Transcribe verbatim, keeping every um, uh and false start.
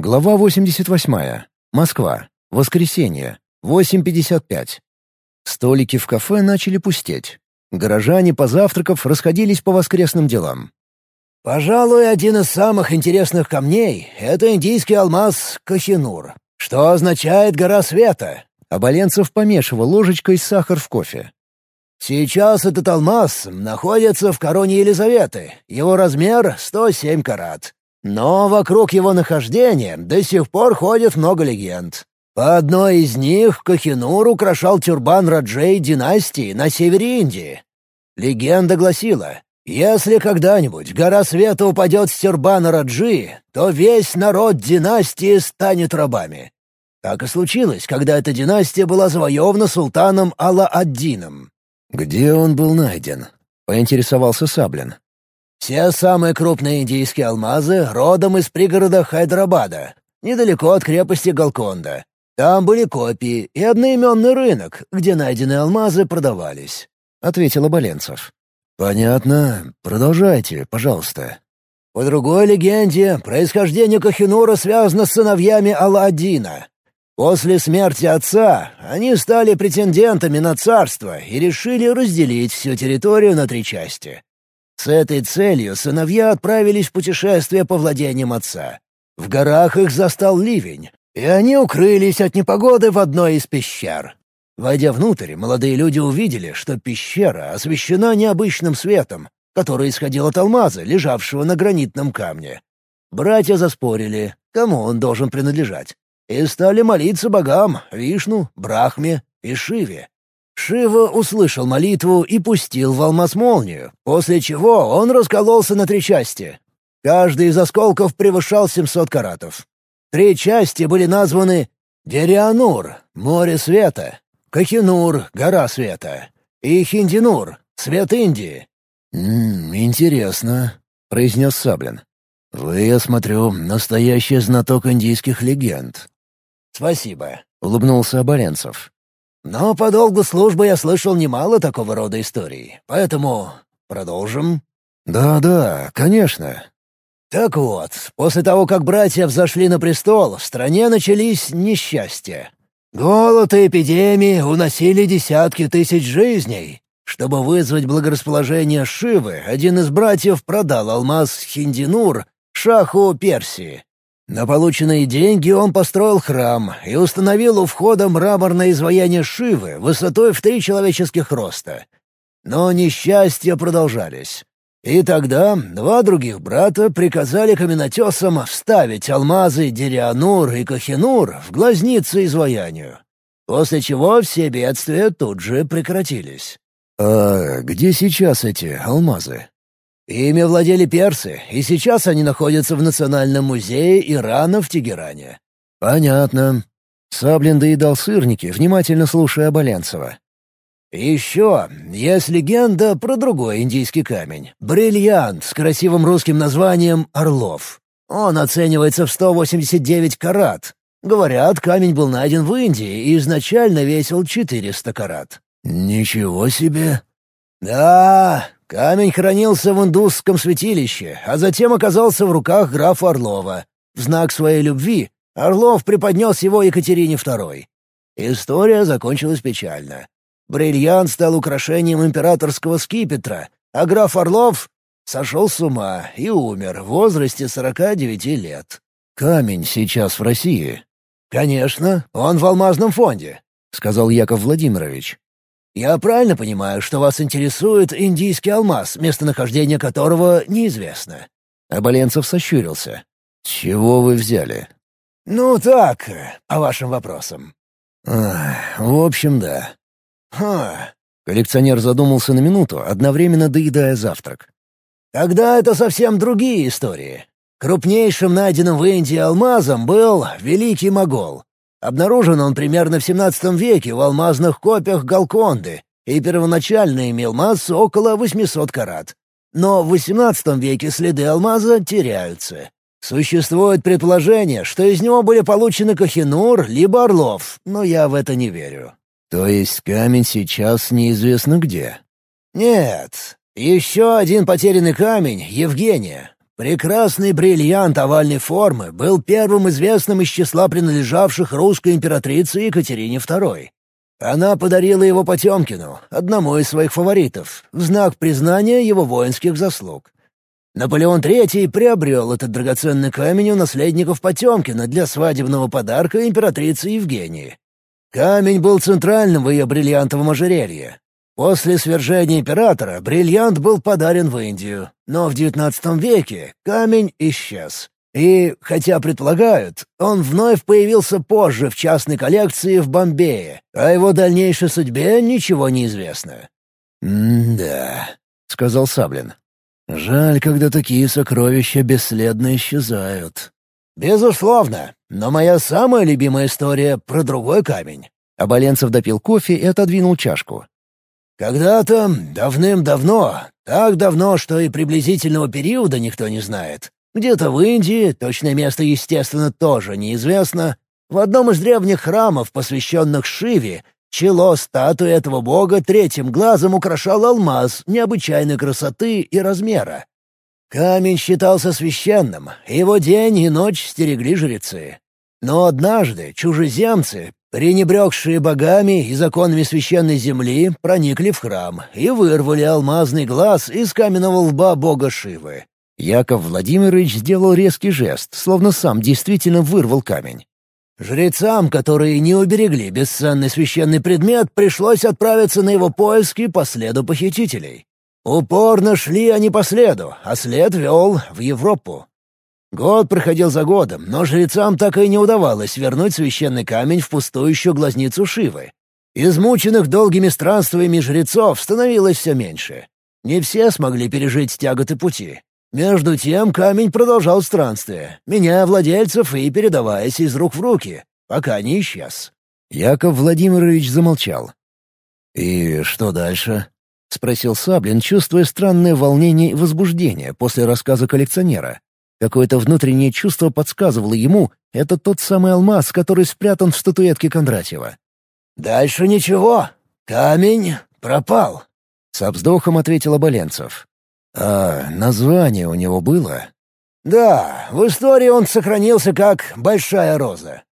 Глава восемьдесят восьмая. Москва. Воскресенье. восемь пятьдесят пять. Столики в кафе начали пустеть. Горожане, позавтракав, расходились по воскресным делам. «Пожалуй, один из самых интересных камней — это индийский алмаз Кохинур, что означает «гора света». Оболенцев помешивал ложечкой сахар в кофе. Сейчас этот алмаз находится в короне Елизаветы, его размер — сто семь карат. Но вокруг его нахождения до сих пор ходит много легенд. По одной из них Кохинур украшал тюрбан раджей династии на севере Индии. Легенда гласила, если когда-нибудь гора света упадет с тюрбана раджи, то весь народ династии станет рабами. Так и случилось, когда эта династия была завоевана султаном Алла-ад-Дином. «Где он был найден?» — поинтересовался Саблин. Все самые крупные индийские алмазы родом из пригорода Хайдарабада, недалеко от крепости Голконда. Там были копии и одноименный рынок, где найденные алмазы продавались», — ответил Оболенцев. «Понятно. Продолжайте, пожалуйста». По другой легенде, происхождение Кохинура связано с сыновьями Алла-ад-Дина. После смерти отца они стали претендентами на царство и решили разделить всю территорию на три части. С этой целью сыновья отправились в путешествие по владениям отца. В горах их застал ливень, и они укрылись от непогоды в одной из пещер. Войдя внутрь, молодые люди увидели, что пещера освещена необычным светом, который исходил от алмаза, лежавшего на гранитном камне. Братья заспорили, кому он должен принадлежать, и стали молиться богам Вишну, Брахме и Шиве. Шива услышал молитву и пустил в алмаз молнию, после чего он раскололся на три части. Каждый из осколков превышал семьсот каратов. Три части были названы Дерианур — море света, Кохинур — гора света, и Хиндинур — свет Индии. «М-м, интересно», — произнес Саблин. «Вы, я смотрю, настоящий знаток индийских легенд». «Спасибо», — улыбнулся Оболенцев. «Но по долгу службы я слышал немало такого рода историй, поэтому продолжим». «Да-да, конечно». Так вот, после того, как братья взошли на престол, в стране начались несчастья. Голод и эпидемии уносили десятки тысяч жизней. Чтобы вызвать благорасположение Шивы, один из братьев продал алмаз Хиндинур шаху Персии. На полученные деньги он построил храм и установил у входа мраморное изваяние Шивы высотой в три человеческих роста. Но несчастья продолжались. И тогда два других брата приказали каменотесам вставить алмазы Дерианур и Кохинур в глазницы изваянию. После чего все бедствия тут же прекратились. «А где сейчас эти алмазы?» Ими владели персы, и сейчас они находятся в Национальном музее Ирана в Тегеране. «Понятно». Саблин доедал сырники, внимательно слушая Оболенцева. Еще есть легенда про другой индийский камень — бриллиант с красивым русским названием «Орлов». Он оценивается в сто восемьдесят девять карат. Говорят, камень был найден в Индии и изначально весил четыреста карат. «Ничего себе!» «Да, камень хранился в индусском святилище, а затем оказался в руках графа Орлова. В знак своей любви Орлов преподнес его Екатерине второй. История закончилась печально. Бриллиант стал украшением императорского скипетра, а граф Орлов сошел с ума и умер в возрасте сорока девяти лет. «Камень сейчас в России?» «Конечно, он в алмазном фонде», — сказал Яков Владимирович. «Я правильно понимаю, что вас интересует индийский алмаз, местонахождение которого неизвестно?» Оболенцев сощурился. «С чего вы взяли?» «Ну так, по вашим вопросам». Ах, «В общем, да». «Ха». Коллекционер задумался на минуту, одновременно доедая завтрак. «Тогда это совсем другие истории. Крупнейшим найденным в Индии алмазом был Великий Могол. Обнаружен он примерно в семнадцатом веке в алмазных копиях Голконды и первоначально имел массу около восьмисот карат. Но в восемнадцатом веке следы алмаза теряются. Существует предположение, что из него были получены Кохинур либо Орлов, но я в это не верю». «То есть камень сейчас неизвестно где?» «Нет. Еще один потерянный камень — Евгения. Прекрасный бриллиант овальной формы был первым известным из числа принадлежавших русской императрице Екатерине второй. Она подарила его Потемкину, одному из своих фаворитов, в знак признания его воинских заслуг. Наполеон третий приобрел этот драгоценный камень у наследников Потемкина для свадебного подарка императрице Евгении. Камень был центральным в ее бриллиантовом ожерелье. После свержения императора бриллиант был подарен в Индию, но в девятнадцатом веке камень исчез. И, хотя предполагают, он вновь появился позже в частной коллекции в Бомбее, о его дальнейшей судьбе ничего не известно. «М-да», — сказал Саблин. «Жаль, когда такие сокровища бесследно исчезают». «Безусловно, но моя самая любимая история про другой камень». Оболенцев допил кофе и отодвинул чашку. «Когда-то, давным-давно, так давно, что и приблизительного периода никто не знает, где-то в Индии, точное место, естественно, тоже неизвестно, в одном из древних храмов, посвященных Шиве, чело статуи этого бога третьим глазом украшал алмаз необычайной красоты и размера. Камень считался священным, и его день и ночь стерегли жрецы. Но однажды чужеземцы, пренебрегшие богами и законами священной земли, проникли в храм и вырвали алмазный глаз из каменного лба бога Шивы. Яков Владимирович сделал резкий жест, словно сам действительно вырвал камень. Жрецам, которые не уберегли бесценный священный предмет, пришлось отправиться на его поиски по следу похитителей. Упорно шли они по следу, а след вел в Европу. Год проходил за годом, но жрецам так и не удавалось вернуть священный камень в пустующую глазницу Шивы. Измученных долгими странствиями жрецов становилось все меньше. Не все смогли пережить тяготы пути. Между тем камень продолжал странствие, меняя владельцев и передаваясь из рук в руки, пока не исчез. Яков Владимирович замолчал. «И что дальше?» — спросил Саблин, чувствуя странное волнение и возбуждение после рассказа коллекционера. Какое-то внутреннее чувство подсказывало ему, это тот самый алмаз, который спрятан в статуэтке Кондратьева. «Дальше ничего. Камень пропал», — со вздохом ответил Оболенцев. «А название у него было?» «Да, в истории он сохранился как «Большая роза».